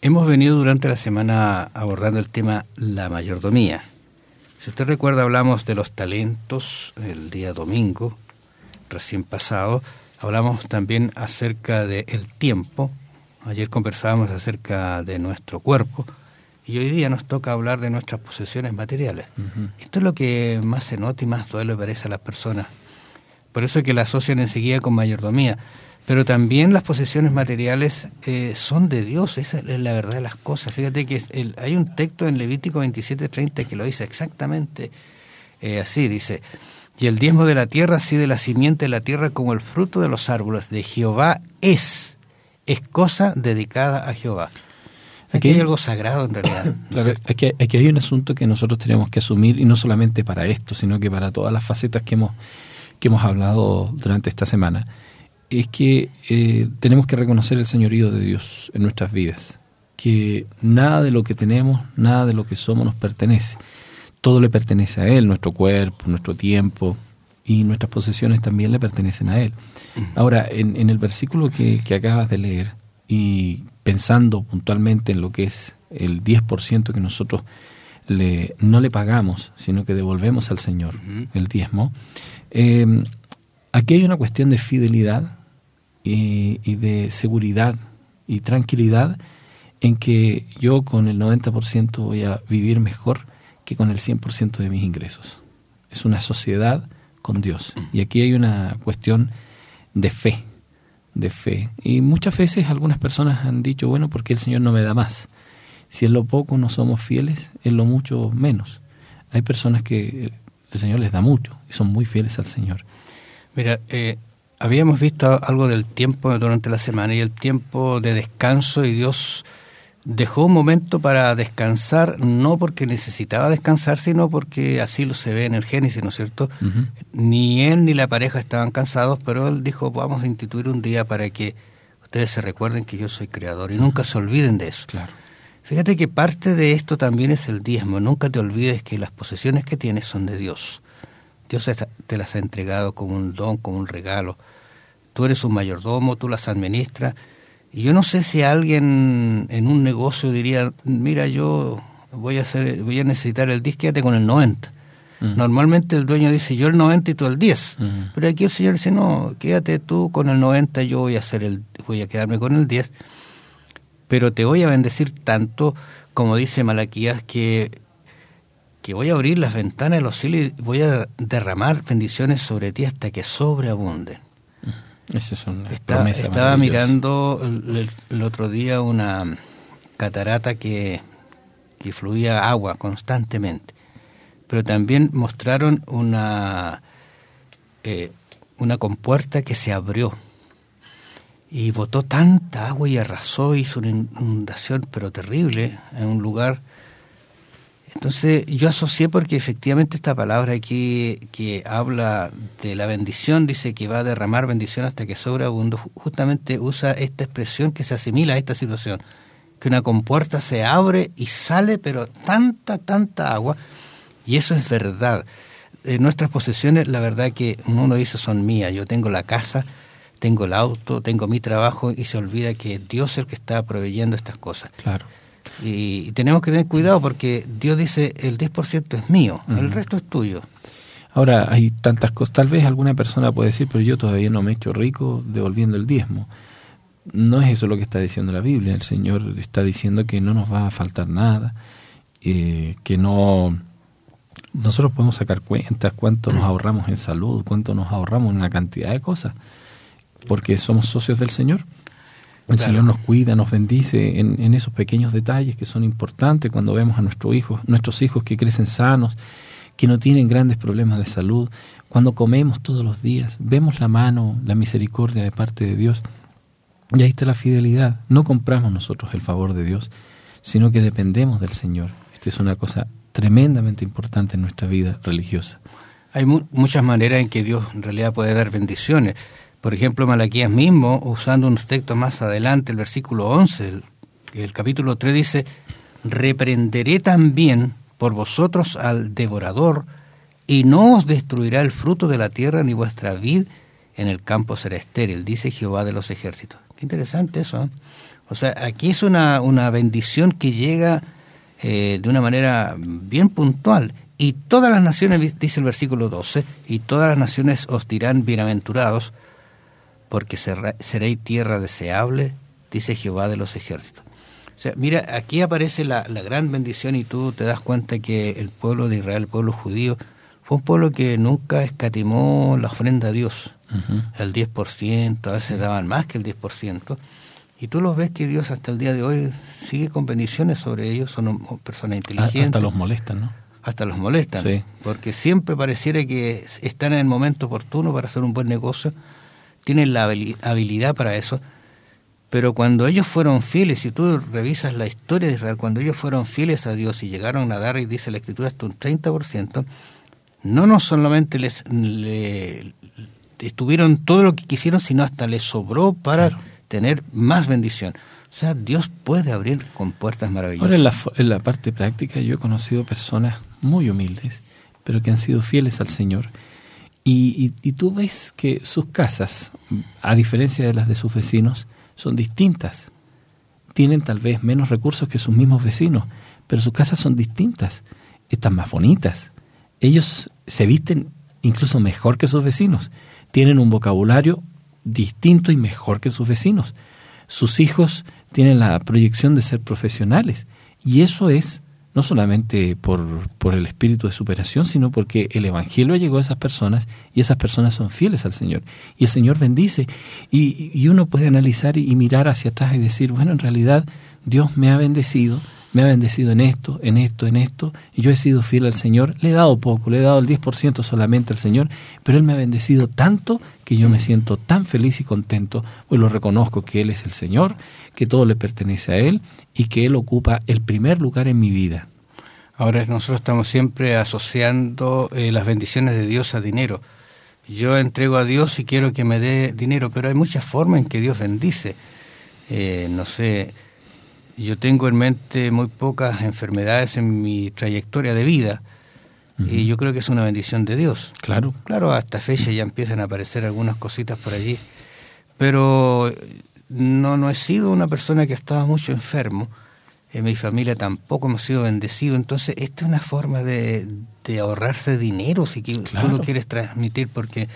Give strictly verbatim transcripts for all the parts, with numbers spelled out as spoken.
Hemos venido durante la semana abordando el tema la mayordomía. Si usted recuerda, hablamos de los talentos el día domingo, recién pasado. Hablamos también acerca del tiempo. Ayer conversábamos acerca de nuestro cuerpo. Y hoy día nos toca hablar de nuestras posesiones materiales. Uh-huh. Esto es lo que más se nota y más duele parece a las personas. Por eso es que la asocian enseguida con mayordomía. Pero también las posesiones materiales eh, son de Dios, esa es la verdad de las cosas. Fíjate que el, hay un texto en Levítico veintisiete treinta que lo dice exactamente eh, así, dice: y el diezmo de la tierra, así de la simiente de la tierra como el fruto de los árboles de Jehová es, es cosa dedicada a Jehová. Aquí hay algo sagrado en realidad. Claro, aquí, aquí hay un asunto que nosotros tenemos que asumir, y no solamente para esto, sino que para todas las facetas que hemos, que hemos hablado durante esta semana. Es que eh, tenemos que reconocer el señorío de Dios en nuestras vidas, que nada de lo que tenemos, nada de lo que somos nos pertenece, todo le pertenece a Él, nuestro cuerpo, nuestro tiempo y nuestras posesiones también le pertenecen a Él. Ahora, en, en el versículo que, que acabas de leer, y pensando puntualmente en lo que es el diez por ciento que nosotros le, no le pagamos, sino que devolvemos al Señor, uh-huh. el diezmo, eh, aquí hay una cuestión de fidelidad y, y de seguridad y tranquilidad en que yo con el noventa por ciento voy a vivir mejor que con el cien por ciento de mis ingresos. Es una sociedad con Dios. Y aquí hay una cuestión de fe, de fe. Y muchas veces algunas personas han dicho, bueno, ¿por qué el Señor no me da más? Si en lo poco no somos fieles, en lo mucho menos. Hay personas que el Señor les da mucho y son muy fieles al Señor. Mira, eh, habíamos visto algo del tiempo durante la semana y el tiempo de descanso, y Dios dejó un momento para descansar, no porque necesitaba descansar, sino porque así lo se ve en el Génesis, ¿no es cierto? Uh-huh. Ni él ni la pareja estaban cansados, pero él dijo, vamos a instituir un día para que ustedes se recuerden que yo soy creador y uh-huh. nunca se olviden de eso. Claro. Fíjate que parte de esto también es el diezmo. Nunca te olvides que las posesiones que tienes son de Dios. Dios te las ha entregado como un don, como un regalo. Tú eres un mayordomo, tú las administras. Y yo no sé si alguien en un negocio diría, mira, yo voy a hacer, voy a necesitar el diez, quédate con el noventa. Uh-huh. Normalmente el dueño dice, yo el noventa y tú el diez. Uh-huh. Pero aquí el Señor dice, no, quédate tú con el noventa, yo voy a hacer el, voy a quedarme con el diez. Pero te voy a bendecir tanto, como dice Malaquías, que... que voy a abrir las ventanas de los cielos y voy a derramar bendiciones sobre ti hasta que sobreabunden. Esa es una Está, promesa estaba mirando el, el otro día una catarata que, que fluía agua constantemente, pero también mostraron una, eh, una compuerta que se abrió y botó tanta agua y arrasó, hizo una inundación pero terrible en un lugar. Entonces yo asocié, porque efectivamente esta palabra aquí que habla de la bendición, dice que va a derramar bendición hasta que sobreabunde, justamente usa esta expresión que se asimila a esta situación, que una compuerta se abre y sale, pero tanta, tanta agua, y eso es verdad. Eh, nuestras posesiones, la verdad que uno dice son mías, yo tengo la casa, tengo el auto, tengo mi trabajo, y se olvida que Dios es el que está proveyendo estas cosas. Claro. Y tenemos que tener cuidado porque Dios dice el diez por ciento es mío, uh-huh. el resto es tuyo. Ahora, hay tantas cosas, tal vez alguna persona puede decir, pero yo todavía no me he hecho rico devolviendo el diezmo. No es eso lo que está diciendo la Biblia. El Señor está diciendo que no nos va a faltar nada, eh, que no... Nosotros podemos sacar cuentas cuánto nos ahorramos en salud, cuánto nos ahorramos en una cantidad de cosas, porque somos socios del Señor. El claro. Señor nos cuida, nos bendice en, en esos pequeños detalles que son importantes cuando vemos a nuestros hijos, nuestros hijos que crecen sanos, que no tienen grandes problemas de salud. Cuando comemos todos los días, vemos la mano, la misericordia de parte de Dios. Y ahí está la fidelidad. No compramos nosotros el favor de Dios, sino que dependemos del Señor. Esta es una cosa tremendamente importante en nuestra vida religiosa. Hay mu- muchas maneras en que Dios en realidad puede dar bendiciones. Por ejemplo, Malaquías mismo, usando unos textos más adelante, el versículo once, el, el capítulo tres dice, reprenderé también por vosotros al devorador, y no os destruirá el fruto de la tierra, ni vuestra vid en el campo será estéril, dice Jehová de los ejércitos. Qué interesante eso, ¿eh? O sea, aquí es una, una bendición que llega eh, de una manera bien puntual. Y todas las naciones, dice el versículo doce, y todas las naciones os dirán bienaventurados, porque seréis tierra deseable, dice Jehová de los ejércitos. O sea, mira, aquí aparece la, la gran bendición y tú te das cuenta que el pueblo de Israel, el pueblo judío, fue un pueblo que nunca escatimó la ofrenda a Dios, uh-huh. el diez por ciento, a veces sí. daban más que el diez por ciento, y tú los ves que Dios hasta el día de hoy sigue con bendiciones sobre ellos, son personas inteligentes. Hasta los molestan, ¿no? Hasta los molestan, sí. porque siempre pareciera que están en el momento oportuno para hacer un buen negocio, tienen la habilidad para eso, pero cuando ellos fueron fieles, si tú revisas la historia de Israel, cuando ellos fueron fieles a Dios y llegaron a dar, y dice la Escritura, hasta un treinta por ciento, no no solamente les le, estuvieron todo lo que quisieron, sino hasta les sobró para claro. tener más bendición. O sea, Dios puede abrir con puertas maravillosas. Ahora, en la, en la parte práctica, yo he conocido personas muy humildes, pero que han sido fieles al Señor. Y, y, y tú ves que sus casas, a diferencia de las de sus vecinos, son distintas. Tienen tal vez menos recursos que sus mismos vecinos, pero sus casas son distintas. Están más bonitas. Ellos se visten incluso mejor que sus vecinos. Tienen un vocabulario distinto y mejor que sus vecinos. Sus hijos tienen la proyección de ser profesionales. Y eso es no solamente por, por el espíritu de superación, sino porque el Evangelio llegó a esas personas y esas personas son fieles al Señor. Y el Señor bendice. Y, y uno puede analizar y, y mirar hacia atrás y decir, bueno, en realidad Dios me ha bendecido, me ha bendecido en esto, en esto, en esto, y yo he sido fiel al Señor. Le he dado poco, le he dado el diez por ciento solamente al Señor, pero Él me ha bendecido tanto que yo me siento tan feliz y contento, pues lo reconozco que Él es el Señor, que todo le pertenece a Él y que Él ocupa el primer lugar en mi vida. Ahora nosotros estamos siempre asociando eh, las bendiciones de Dios a dinero. Yo entrego a Dios y quiero que me dé dinero, pero hay muchas formas en que Dios bendice. Eh, no sé, yo tengo en mente muy pocas enfermedades en mi trayectoria de vida, uh-huh. y yo creo que es una bendición de Dios. Claro. Claro, hasta fecha ya empiezan a aparecer algunas cositas por allí, pero no, no he sido una persona que estaba mucho enfermo. En mi familia tampoco hemos sido bendecidos, entonces esta es una forma de, de ahorrarse dinero, si que claro. tú lo quieres transmitir, porque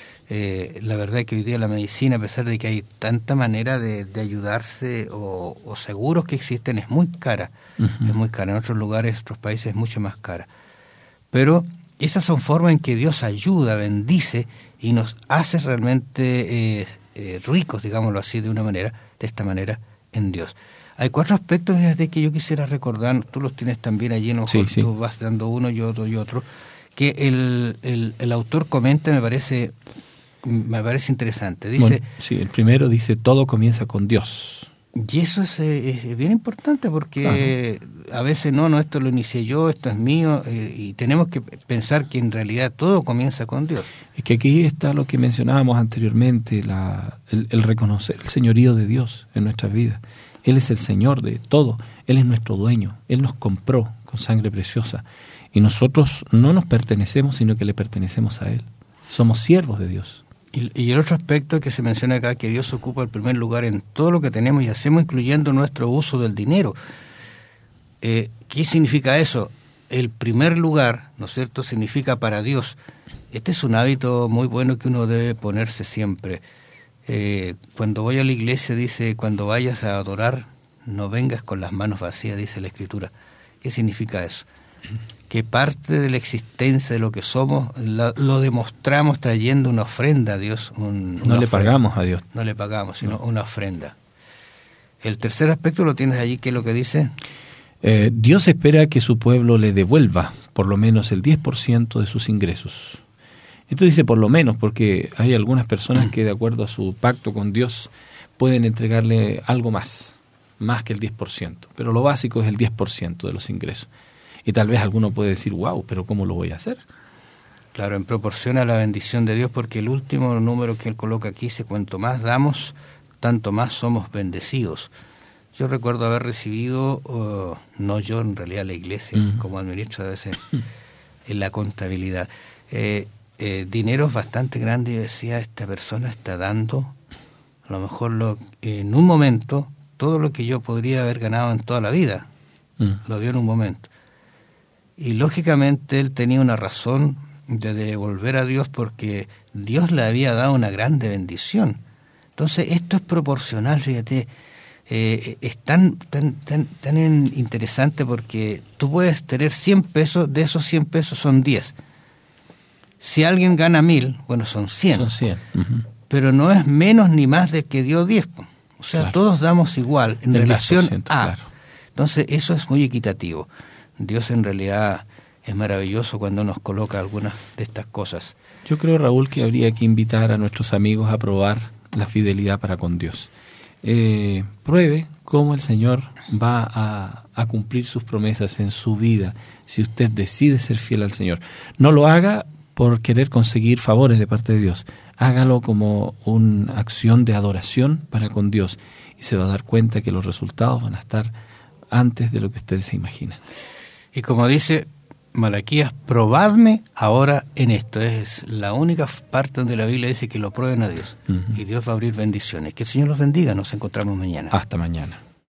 eh, la verdad es que hoy día la medicina, a pesar de que hay tanta manera de, de ayudarse o, o seguros que existen, es muy cara, uh-huh. es muy cara. En otros lugares, en otros países es mucho más cara. Pero esas son formas en que Dios ayuda, bendice y nos hace realmente eh, eh, ricos, digámoslo así, de una manera, de esta manera, en Dios. Hay cuatro aspectos desde que yo quisiera recordar, tú los tienes también allí, ¿no? Sí, sí. Tú vas dando uno y otro y otro, que el, el, el autor comenta, me parece me parece interesante. Dice, bueno, sí, el primero dice, todo comienza con Dios. Y eso es, es bien importante porque claro. a veces no, no, esto lo inicié yo, esto es mío, eh, y tenemos que pensar que en realidad todo comienza con Dios. Es que aquí está lo que mencionábamos anteriormente, la, el, el reconocer el señorío de Dios en nuestras vidas. Él es el Señor de todo, Él es nuestro dueño, Él nos compró con sangre preciosa y nosotros no nos pertenecemos, sino que le pertenecemos a Él. Somos siervos de Dios. Y, y el otro aspecto que se menciona acá, que Dios ocupa el primer lugar en todo lo que tenemos y hacemos, incluyendo nuestro uso del dinero. Eh, ¿Qué significa eso? El primer lugar, ¿no es cierto?, significa para Dios. Este es un hábito muy bueno que uno debe ponerse siempre. Eh, cuando voy a la iglesia, dice, cuando vayas a adorar, no vengas con las manos vacías, dice la Escritura. ¿Qué significa eso? Que parte de la existencia de lo que somos la, lo demostramos trayendo una ofrenda a Dios. Un, no le ofrenda. pagamos a Dios. No le pagamos, sino no. una ofrenda. El tercer aspecto lo tienes allí, ¿qué es lo que dice? Eh, Dios espera que su pueblo le devuelva por lo menos el diez por ciento de sus ingresos. Esto dice por lo menos porque hay algunas personas que de acuerdo a su pacto con Dios pueden entregarle algo más, más que el diez por ciento. Pero lo básico es el diez por ciento de los ingresos. Y tal vez alguno puede decir, wow, pero ¿cómo lo voy a hacer? Claro, en proporción a la bendición de Dios, porque el último número que él coloca aquí dice, cuanto más damos, tanto más somos bendecidos. Yo recuerdo haber recibido, uh, no yo, en realidad la iglesia, mm. como administro a veces, en la contabilidad, eh, eh, dineros bastante grandes, y decía, esta persona está dando, a lo mejor lo, en un momento, todo lo que yo podría haber ganado en toda la vida. Mm. Lo dio en un momento. Y lógicamente él tenía una razón de devolver a Dios porque Dios le había dado una grande bendición. Entonces esto es proporcional, fíjate, eh, es tan, tan, tan, tan interesante porque tú puedes tener cien pesos, de esos cien pesos son diez. Si alguien gana mil, bueno, son cien. Son cien. Uh-huh. Pero no es menos ni más de que dio diez. O sea, claro, todos damos igual en el relación a. Claro. Entonces eso es muy equitativo. Dios en realidad es maravilloso cuando nos coloca algunas de estas cosas. Yo creo, Raúl, que habría que invitar a nuestros amigos a probar la fidelidad para con Dios. Eh, pruebe cómo el Señor va a, a cumplir sus promesas en su vida si usted decide ser fiel al Señor. No lo haga por querer conseguir favores de parte de Dios. Hágalo como una acción de adoración para con Dios y se va a dar cuenta que los resultados van a estar antes de lo que ustedes se imaginan. Y como dice Malaquías, probadme ahora en esto. Es la única parte donde la Biblia dice que lo prueben a Dios. Uh-huh. Y Dios va a abrir bendiciones. Que el Señor los bendiga. Nos encontramos mañana. Hasta mañana.